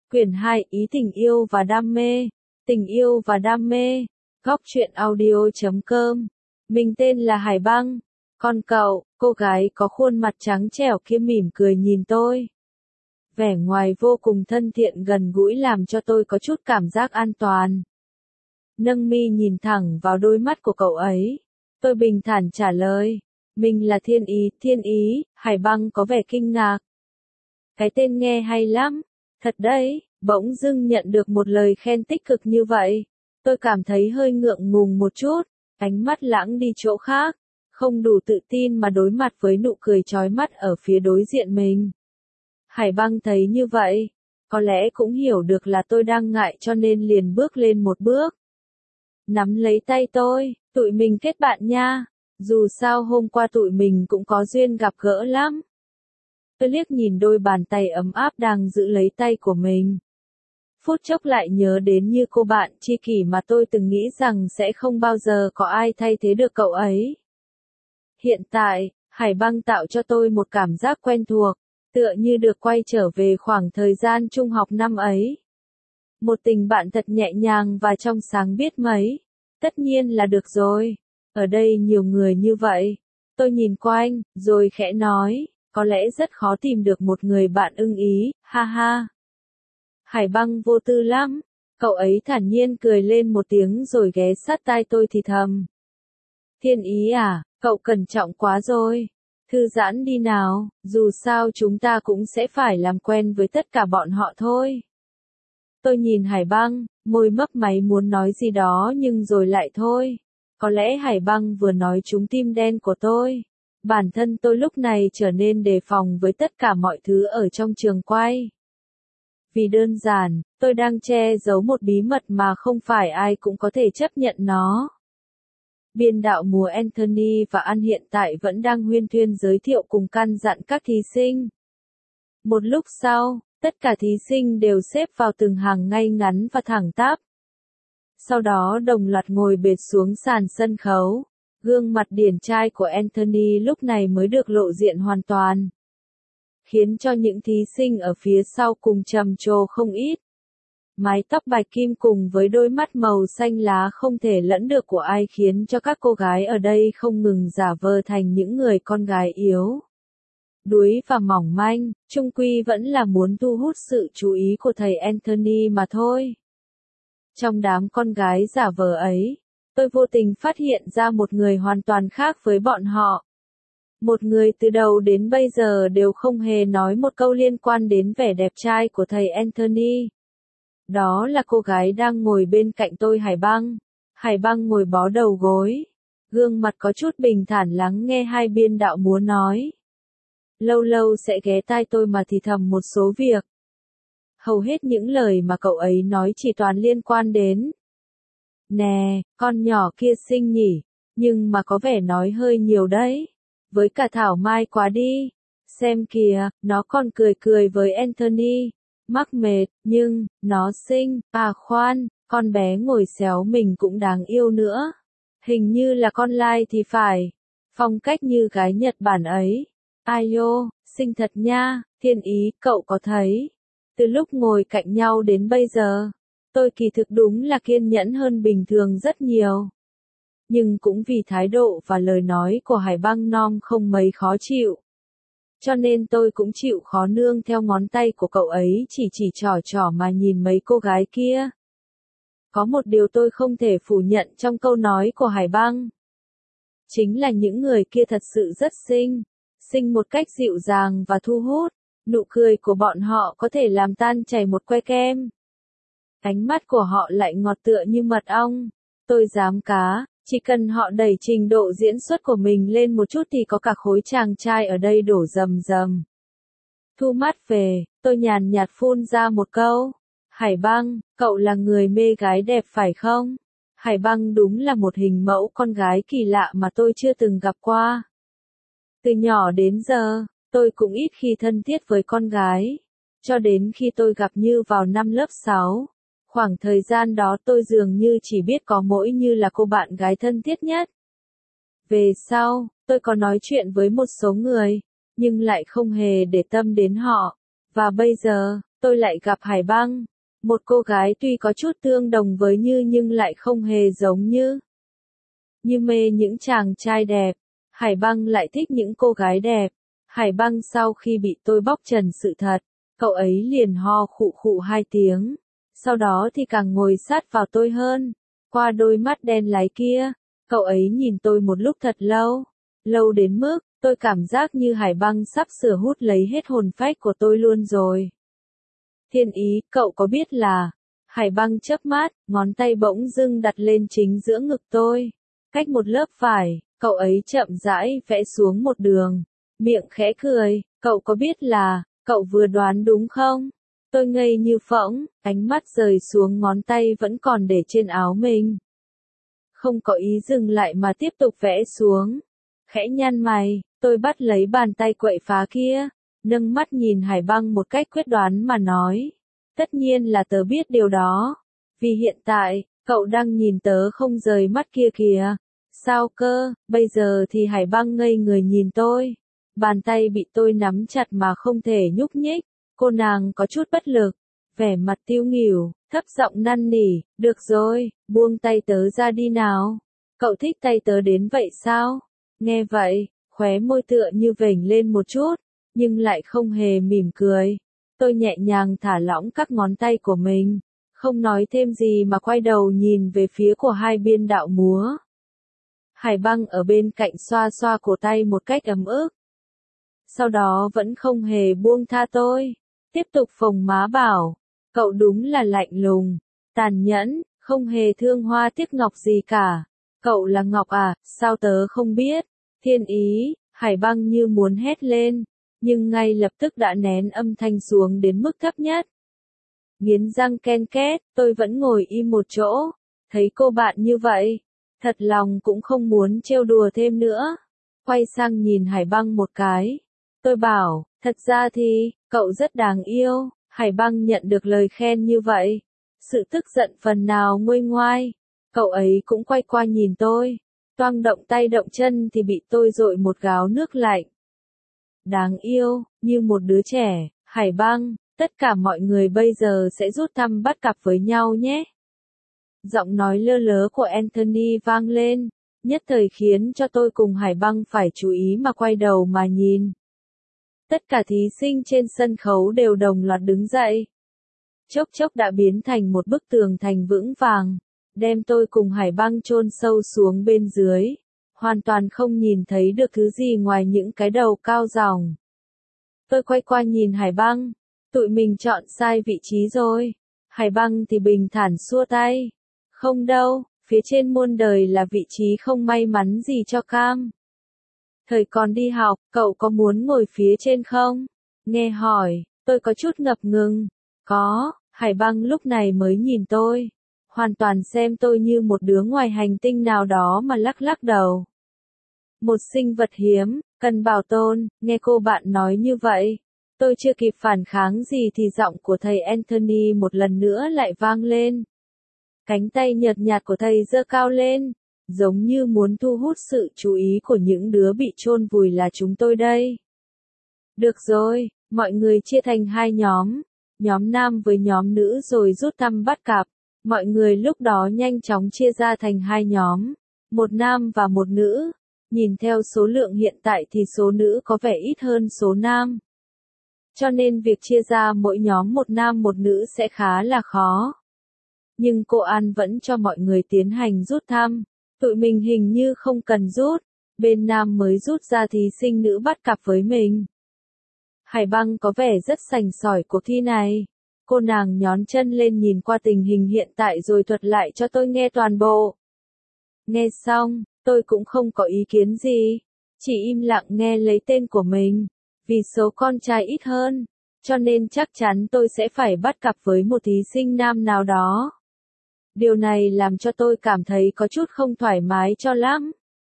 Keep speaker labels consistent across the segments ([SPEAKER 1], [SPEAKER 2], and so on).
[SPEAKER 1] Quyển 2 Ý tình yêu và đam mê. Tình yêu và đam mê. Góc truyện audio.com. Mình tên là Hải Băng. Còn cậu, cô gái có khuôn mặt trắng trẻo kia mỉm cười nhìn tôi. Vẻ ngoài vô cùng thân thiện gần gũi làm cho tôi có chút cảm giác an toàn. Nâng mi nhìn thẳng vào đôi mắt của cậu ấy. Tôi bình thản trả lời. Mình là Thiên Ý, Hải Băng có vẻ kinh ngạc. Cái tên nghe hay lắm. Thật đấy, bỗng dưng nhận được một lời khen tích cực như vậy. Tôi cảm thấy hơi ngượng ngùng một chút, ánh mắt lãng đi chỗ khác, không đủ tự tin mà đối mặt với nụ cười chói mắt ở phía đối diện mình. Hải Băng thấy như vậy, có lẽ cũng hiểu được là tôi đang ngại cho nên liền bước lên một bước. Nắm lấy tay tôi, tụi mình kết bạn nha, dù sao hôm qua tụi mình cũng có duyên gặp gỡ lắm. Tôi liếc nhìn đôi bàn tay ấm áp đang giữ lấy tay của mình. Phút chốc lại nhớ đến như cô bạn tri kỷ mà tôi từng nghĩ rằng sẽ không bao giờ có ai thay thế được cậu ấy. Hiện tại, Hải Băng tạo cho tôi một cảm giác quen thuộc, tựa như được quay trở về khoảng thời gian trung học năm ấy. Một tình bạn thật nhẹ nhàng và trong sáng biết mấy. Tất nhiên là được rồi. Ở đây nhiều người như vậy. Tôi nhìn quanh, rồi khẽ nói. Có lẽ rất khó tìm được một người bạn ưng ý, ha ha. Hải Băng vô tư lắm. Cậu ấy thản nhiên cười lên một tiếng rồi ghé sát tai tôi thì thầm. Thiên Ý à, cậu cẩn trọng quá rồi. Thư giãn đi nào, dù sao chúng ta cũng sẽ phải làm quen với tất cả bọn họ thôi. Tôi nhìn Hải Băng, môi mấp máy muốn nói gì đó nhưng rồi lại thôi. Có lẽ Hải Băng vừa nói trúng tim đen của tôi. Bản thân tôi lúc này trở nên đề phòng với tất cả mọi thứ ở trong trường quay. Vì đơn giản, tôi đang che giấu một bí mật mà không phải ai cũng có thể chấp nhận nó. Biên đạo múa Anthony và An hiện tại vẫn đang huyên thuyên giới thiệu cùng căn dặn các thí sinh. Một lúc sau, tất cả thí sinh đều xếp vào từng hàng ngay ngắn và thẳng tắp. Sau đó đồng loạt ngồi bệt xuống sàn sân khấu. Gương mặt điển trai của Anthony lúc này mới được lộ diện hoàn toàn. Khiến cho những thí sinh ở phía sau cùng trầm trồ không ít. Mái tóc bạch kim cùng với đôi mắt màu xanh lá không thể lẫn được của ai khiến cho các cô gái ở đây không ngừng giả vờ thành những người con gái yếu đuối và mỏng manh, chung quy vẫn là muốn thu hút sự chú ý của thầy Anthony mà thôi. Trong đám con gái giả vờ ấy, tôi vô tình phát hiện ra một người hoàn toàn khác với bọn họ. Một người từ đầu đến bây giờ đều không hề nói một câu liên quan đến vẻ đẹp trai của thầy Anthony. Đó là cô gái đang ngồi bên cạnh tôi Hải Băng. Hải Băng ngồi bó đầu gối. Gương mặt có chút bình thản lắng nghe hai biên đạo múa nói. Lâu lâu sẽ ghé tai tôi mà thì thầm một số việc. Hầu hết những lời mà cậu ấy nói chỉ toàn liên quan đến. Nè, con nhỏ kia xinh nhỉ, nhưng mà có vẻ nói hơi nhiều đấy. Với cả Thảo Mai quá đi. Xem kìa, nó còn cười cười với Anthony. Mắc mệt, nhưng, nó xinh, à khoan, con bé ngồi xéo mình cũng đáng yêu nữa. Hình như là con Lai thì phải. Phong cách như gái Nhật Bản ấy. Ai ô, xinh thật nha, Thiên Ý, cậu có thấy. Từ lúc ngồi cạnh nhau đến bây giờ, tôi kỳ thực đúng là kiên nhẫn hơn bình thường rất nhiều. Nhưng cũng vì thái độ và lời nói của Hải Băng non không mấy khó chịu. Cho nên tôi cũng chịu khó nương theo ngón tay của cậu ấy chỉ trỏ mà nhìn mấy cô gái kia. Có một điều tôi không thể phủ nhận trong câu nói của Hải Băng. Chính là những người kia thật sự rất xinh. Xinh một cách dịu dàng và thu hút. Nụ cười của bọn họ có thể làm tan chảy một que kem. Ánh mắt của họ lại ngọt tựa như mật ong. Tôi dám cá. Chỉ cần họ đẩy trình độ diễn xuất của mình lên một chút thì có cả khối chàng trai ở đây đổ rầm rầm. Thu mắt về, tôi nhàn nhạt phun ra một câu. Hải Băng, cậu là người mê gái đẹp phải không? Hải Băng đúng là một hình mẫu con gái kỳ lạ mà tôi chưa từng gặp qua. Từ nhỏ đến giờ, tôi cũng ít khi thân thiết với con gái. Cho đến khi tôi gặp Như vào năm lớp 6. Khoảng thời gian đó tôi dường như chỉ biết có mỗi Như là cô bạn gái thân thiết nhất. Về sau, tôi có nói chuyện với một số người, nhưng lại không hề để tâm đến họ. Và bây giờ, tôi lại gặp Hải Băng. Một cô gái tuy có chút tương đồng với Như nhưng lại không hề giống Như. Như mê những chàng trai đẹp, Hải Băng lại thích những cô gái đẹp. Hải Băng sau khi bị tôi bóc trần sự thật, cậu ấy liền ho khụ khụ 2 tiếng. Sau đó thì càng ngồi sát vào tôi hơn. Qua đôi mắt đen láy kia, cậu ấy nhìn tôi một lúc thật lâu. Lâu đến mức, tôi cảm giác như Hải Băng sắp sửa hút lấy hết hồn phách của tôi luôn rồi. Thiên Ý, cậu có biết là... Hải Băng chớp mắt, ngón tay bỗng dưng đặt lên chính giữa ngực tôi. Cách một lớp vải, cậu ấy chậm rãi vẽ xuống một đường. Miệng khẽ cười, cậu có biết là... Cậu vừa đoán đúng không? Tôi ngây như phỗng, ánh mắt rời xuống ngón tay vẫn còn để trên áo mình. Không có ý dừng lại mà tiếp tục vẽ xuống. Khẽ nhăn mày, tôi bắt lấy bàn tay quậy phá kia, nâng mắt nhìn Hải Băng một cách quyết đoán mà nói. Tất nhiên là tớ biết điều đó. Vì hiện tại, cậu đang nhìn tớ không rời mắt kia kìa. Sao cơ, bây giờ thì Hải Băng ngây người nhìn tôi. Bàn tay bị tôi nắm chặt mà không thể nhúc nhích. Cô nàng có chút bất lực, vẻ mặt tiêu nghỉu, thấp giọng năn nỉ, được rồi, buông tay tớ ra đi nào. Cậu thích tay tớ đến vậy sao? Nghe vậy, khóe môi tựa như vểnh lên một chút, nhưng lại không hề mỉm cười. Tôi nhẹ nhàng thả lỏng các ngón tay của mình, không nói thêm gì mà quay đầu nhìn về phía của hai biên đạo múa. Hải Băng ở bên cạnh xoa xoa cổ tay một cách ấm ức. Sau đó vẫn không hề buông tha tôi, tiếp tục phồng má bảo, cậu đúng là lạnh lùng, tàn nhẫn, không hề thương hoa tiếc ngọc gì cả. Cậu là Ngọc à, sao tớ không biết? Thiên Ý, Hải Băng như muốn hét lên, nhưng ngay lập tức đã nén âm thanh xuống đến mức thấp nhất. Nghiến răng ken két, tôi vẫn ngồi im một chỗ, thấy cô bạn như vậy, thật lòng cũng không muốn trêu đùa thêm nữa. Quay sang nhìn Hải Băng một cái. Tôi bảo, thật ra thì, cậu rất đáng yêu. Hải Băng nhận được lời khen như vậy. Sự tức giận phần nào nguôi ngoai. Cậu ấy cũng quay qua nhìn tôi. Toang động tay động chân thì bị tôi dội một gáo nước lạnh. Đáng yêu, như một đứa trẻ. Hải Băng, tất cả mọi người bây giờ sẽ rút thăm bắt cặp với nhau nhé. Giọng nói lơ lớ của Anthony vang lên, nhất thời khiến cho tôi cùng Hải Băng phải chú ý mà quay đầu mà nhìn. Tất cả thí sinh trên sân khấu đều đồng loạt đứng dậy. Chốc chốc đã biến thành một bức tường thành vững vàng, đem tôi cùng Hải Băng chôn sâu xuống bên dưới, hoàn toàn không nhìn thấy được thứ gì ngoài những cái đầu cao ròng. Tôi quay qua nhìn Hải Băng, tụi mình chọn sai vị trí rồi. Hải Băng thì bình thản xua tay. Không đâu, phía trên muôn đời là vị trí không may mắn gì cho Cam. Thời còn đi học, cậu có muốn ngồi phía trên không? Nghe hỏi, tôi có chút ngập ngừng. Có, Hải Băng lúc này mới nhìn tôi. Hoàn toàn xem tôi như một đứa ngoài hành tinh nào đó mà lắc lắc đầu. Một sinh vật hiếm, cần bảo tồn, nghe cô bạn nói như vậy. Tôi chưa kịp phản kháng gì thì giọng của thầy Anthony một lần nữa lại vang lên. Cánh tay nhợt nhạt của thầy giơ cao lên, giống như muốn thu hút sự chú ý của những đứa bị chôn vùi là chúng tôi đây. Được rồi, mọi người chia thành hai nhóm nam với nhóm nữ rồi rút thăm bắt cặp. Mọi người lúc đó nhanh chóng chia ra thành hai nhóm, một nam và một nữ. Nhìn theo số lượng hiện tại thì số nữ có vẻ ít hơn số nam. Cho nên việc chia ra mỗi nhóm một nam một nữ sẽ khá là khó. Nhưng cô An vẫn cho mọi người tiến hành rút thăm. Tụi mình hình như không cần rút. Bên nam mới rút ra thí sinh nữ bắt cặp với mình. Hải Băng có vẻ rất sành sỏi cuộc thi này. Cô nàng nhón chân lên nhìn qua tình hình hiện tại rồi thuật lại cho tôi nghe toàn bộ. Nghe xong, tôi cũng không có ý kiến gì. Chỉ im lặng nghe lấy tên của mình. Vì số con trai ít hơn, cho nên chắc chắn tôi sẽ phải bắt cặp với một thí sinh nam nào đó. Điều này làm cho tôi cảm thấy có chút không thoải mái cho lắm.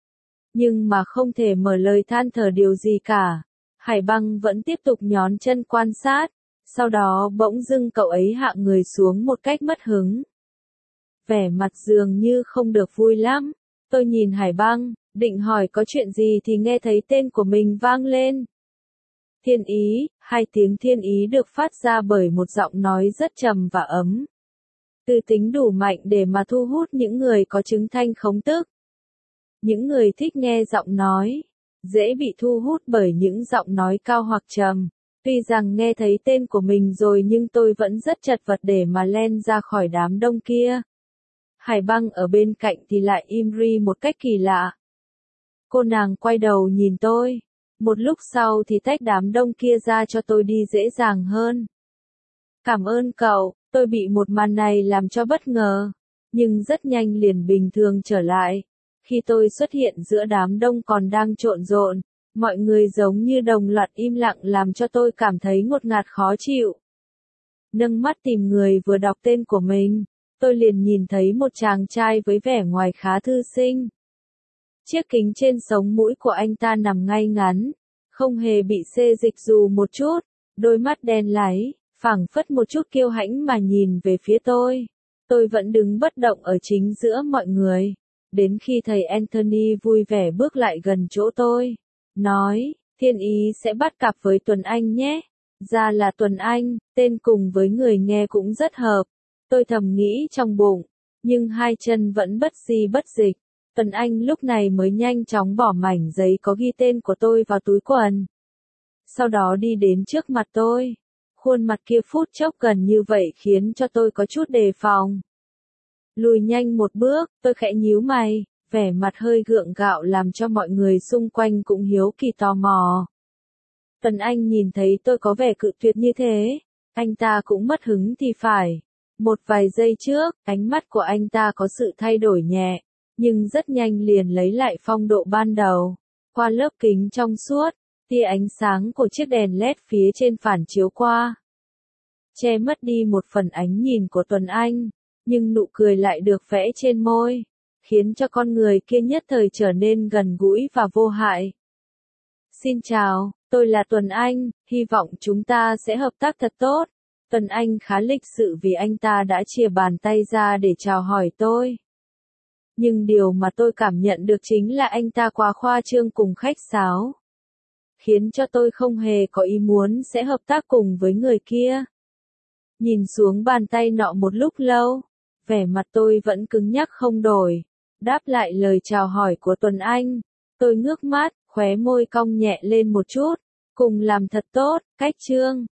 [SPEAKER 1] Nhưng mà không thể mở lời than thở điều gì cả. Hải Băng vẫn tiếp tục nhón chân quan sát. Sau đó bỗng dưng cậu ấy hạ người xuống một cách mất hứng. Vẻ mặt dường như không được vui lắm. Tôi nhìn Hải Băng, định hỏi có chuyện gì thì nghe thấy tên của mình vang lên. Thiên ý, hai tiếng thiên ý được phát ra bởi một giọng nói rất trầm và ấm. Từ tính đủ mạnh để mà thu hút những người có chứng thanh khống tức. Những người thích nghe giọng nói, dễ bị thu hút bởi những giọng nói cao hoặc trầm. Tuy rằng nghe thấy tên của mình rồi nhưng tôi vẫn rất chật vật để mà len ra khỏi đám đông kia. Hải Băng ở bên cạnh thì lại im ri một cách kỳ lạ. Cô nàng quay đầu nhìn tôi. Một lúc sau thì tách đám đông kia ra cho tôi đi dễ dàng hơn. Cảm ơn cậu, tôi bị một màn này làm cho bất ngờ. Nhưng rất nhanh liền bình thường trở lại. Khi tôi xuất hiện giữa đám đông còn đang trộn rộn, mọi người giống như đồng loạt im lặng làm cho tôi cảm thấy ngột ngạt khó chịu. Nâng mắt tìm người vừa đọc tên của mình, tôi liền nhìn thấy một chàng trai với vẻ ngoài khá thư sinh. Chiếc kính trên sống mũi của anh ta nằm ngay ngắn, không hề bị xê dịch dù một chút, đôi mắt đen láy, phảng phất một chút kiêu hãnh mà nhìn về phía tôi. Tôi vẫn đứng bất động ở chính giữa mọi người, đến khi thầy Anthony vui vẻ bước lại gần chỗ tôi, nói, Thiên ý sẽ bắt cặp với Tuấn Anh nhé. Ra là Tuấn Anh, tên cùng với người nghe cũng rất hợp. Tôi thầm nghĩ trong bụng, nhưng hai chân vẫn bất di bất dịch. Tuấn Anh lúc này mới nhanh chóng bỏ mảnh giấy có ghi tên của tôi vào túi quần. Sau đó đi đến trước mặt tôi. Khuôn mặt kia phút chốc gần như vậy khiến cho tôi có chút đề phòng. Lùi nhanh một bước, tôi khẽ nhíu mày, vẻ mặt hơi gượng gạo làm cho mọi người xung quanh cũng hiếu kỳ tò mò. Tuấn Anh nhìn thấy tôi có vẻ cự tuyệt như thế, anh ta cũng mất hứng thì phải. Một vài giây trước, ánh mắt của anh ta có sự thay đổi nhẹ, nhưng rất nhanh liền lấy lại phong độ ban đầu. Qua lớp kính trong suốt, tia ánh sáng của chiếc đèn LED phía trên phản chiếu qua, che mất đi một phần ánh nhìn của Tuấn Anh, nhưng nụ cười lại được vẽ trên môi, khiến cho con người kia nhất thời trở nên gần gũi và vô hại. Xin chào, tôi là Tuấn Anh, hy vọng chúng ta sẽ hợp tác thật tốt. Tuấn Anh khá lịch sự vì anh ta đã chìa bàn tay ra để chào hỏi tôi. Nhưng điều mà tôi cảm nhận được chính là anh ta quá khoa trương cùng khách sáo, khiến cho tôi không hề có ý muốn sẽ hợp tác cùng với người kia. Nhìn xuống bàn tay nọ một lúc lâu, vẻ mặt tôi vẫn cứng nhắc không đổi. Đáp lại lời chào hỏi của Tuấn Anh, tôi ngước mắt, khóe môi cong nhẹ lên một chút, cùng làm thật tốt, cách chương.